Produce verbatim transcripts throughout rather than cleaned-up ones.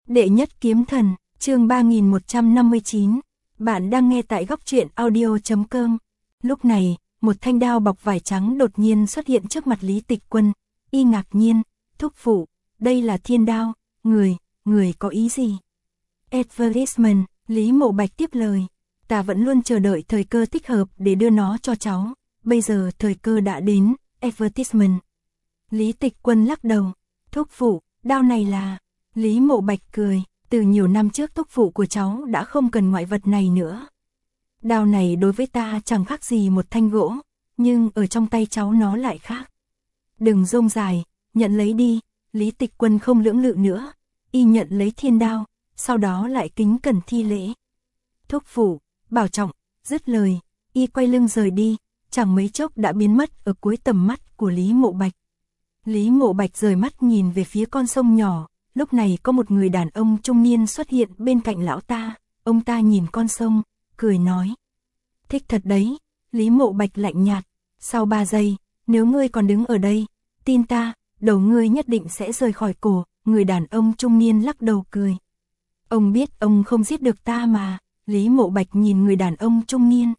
Đệ nhất kiếm thần, chương ba nghìn một trăm năm mươi chín. Bạn đang nghe tại góc truyện audio chấm com. Lúc này, một thanh đao bọc vải trắng đột nhiên xuất hiện trước mặt Lý Tịch Quân. Y ngạc nhiên, thúc phụ, đây là thiên đao, người, người có ý gì? Advertisement, Lý Mộ Bạch tiếp lời. Ta vẫn luôn chờ đợi thời cơ thích hợp để đưa nó cho cháu. Bây giờ thời cơ đã đến, advertisement. Lý Tịch Quân lắc đầu. Thúc phụ, đao này là... Lý Mộ Bạch cười, từ nhiều năm trước thúc phụ của cháu đã không cần ngoại vật này nữa. Đao này đối với ta chẳng khác gì một thanh gỗ, nhưng ở trong tay cháu nó lại khác. Đừng rông dài, nhận lấy đi. Lý Tịch Quân không lưỡng lự nữa, y nhận lấy thiên đao, sau đó lại kính cẩn thi lễ. Thúc phụ, bảo trọng, dứt lời, y quay lưng rời đi, chẳng mấy chốc đã biến mất ở cuối tầm mắt của Lý Mộ Bạch. Lý Mộ Bạch rời mắt nhìn về phía con sông nhỏ, lúc này có một người đàn ông trung niên xuất hiện bên cạnh lão ta, ông ta nhìn con sông, cười nói. Thích thật đấy. Lý Mộ Bạch lạnh nhạt, sau ba giây, nếu ngươi còn đứng ở đây, tin ta, đầu ngươi nhất định sẽ rời khỏi cổ. Người đàn ông trung niên lắc đầu cười. Ông biết ông không giết được ta mà. Lý Mộ Bạch nhìn người đàn ông trung niên.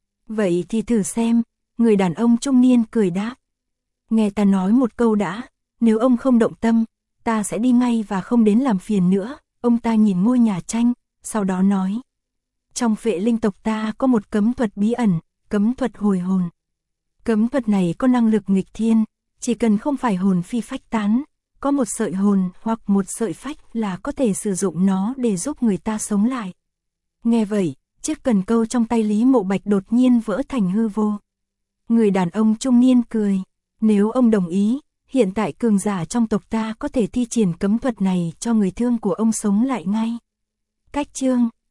Vậy thì thử xem. Người đàn ông trung niên cười đáp. Nghe ta nói một câu đã, nếu ông không động tâm, ta sẽ đi ngay và không đến làm phiền nữa. Ông ta nhìn ngôi nhà tranh, sau đó nói. Trong Phệ Linh tộc ta có một cấm thuật bí ẩn, cấm thuật hồi hồn. Cấm thuật này có năng lực nghịch thiên, chỉ cần không phải hồn phi phách tán, có một sợi hồn hoặc một sợi phách là có thể sử dụng nó để giúp người ta sống lại. Nghe vậy, chiếc cần câu trong tay Lý Mộ Bạch đột nhiên vỡ thành hư vô. Người đàn ông trung niên cười. Nếu ông đồng ý, hiện tại cường giả trong tộc ta có thể thi triển cấm thuật này cho người thương của ông sống lại ngay. Cách chương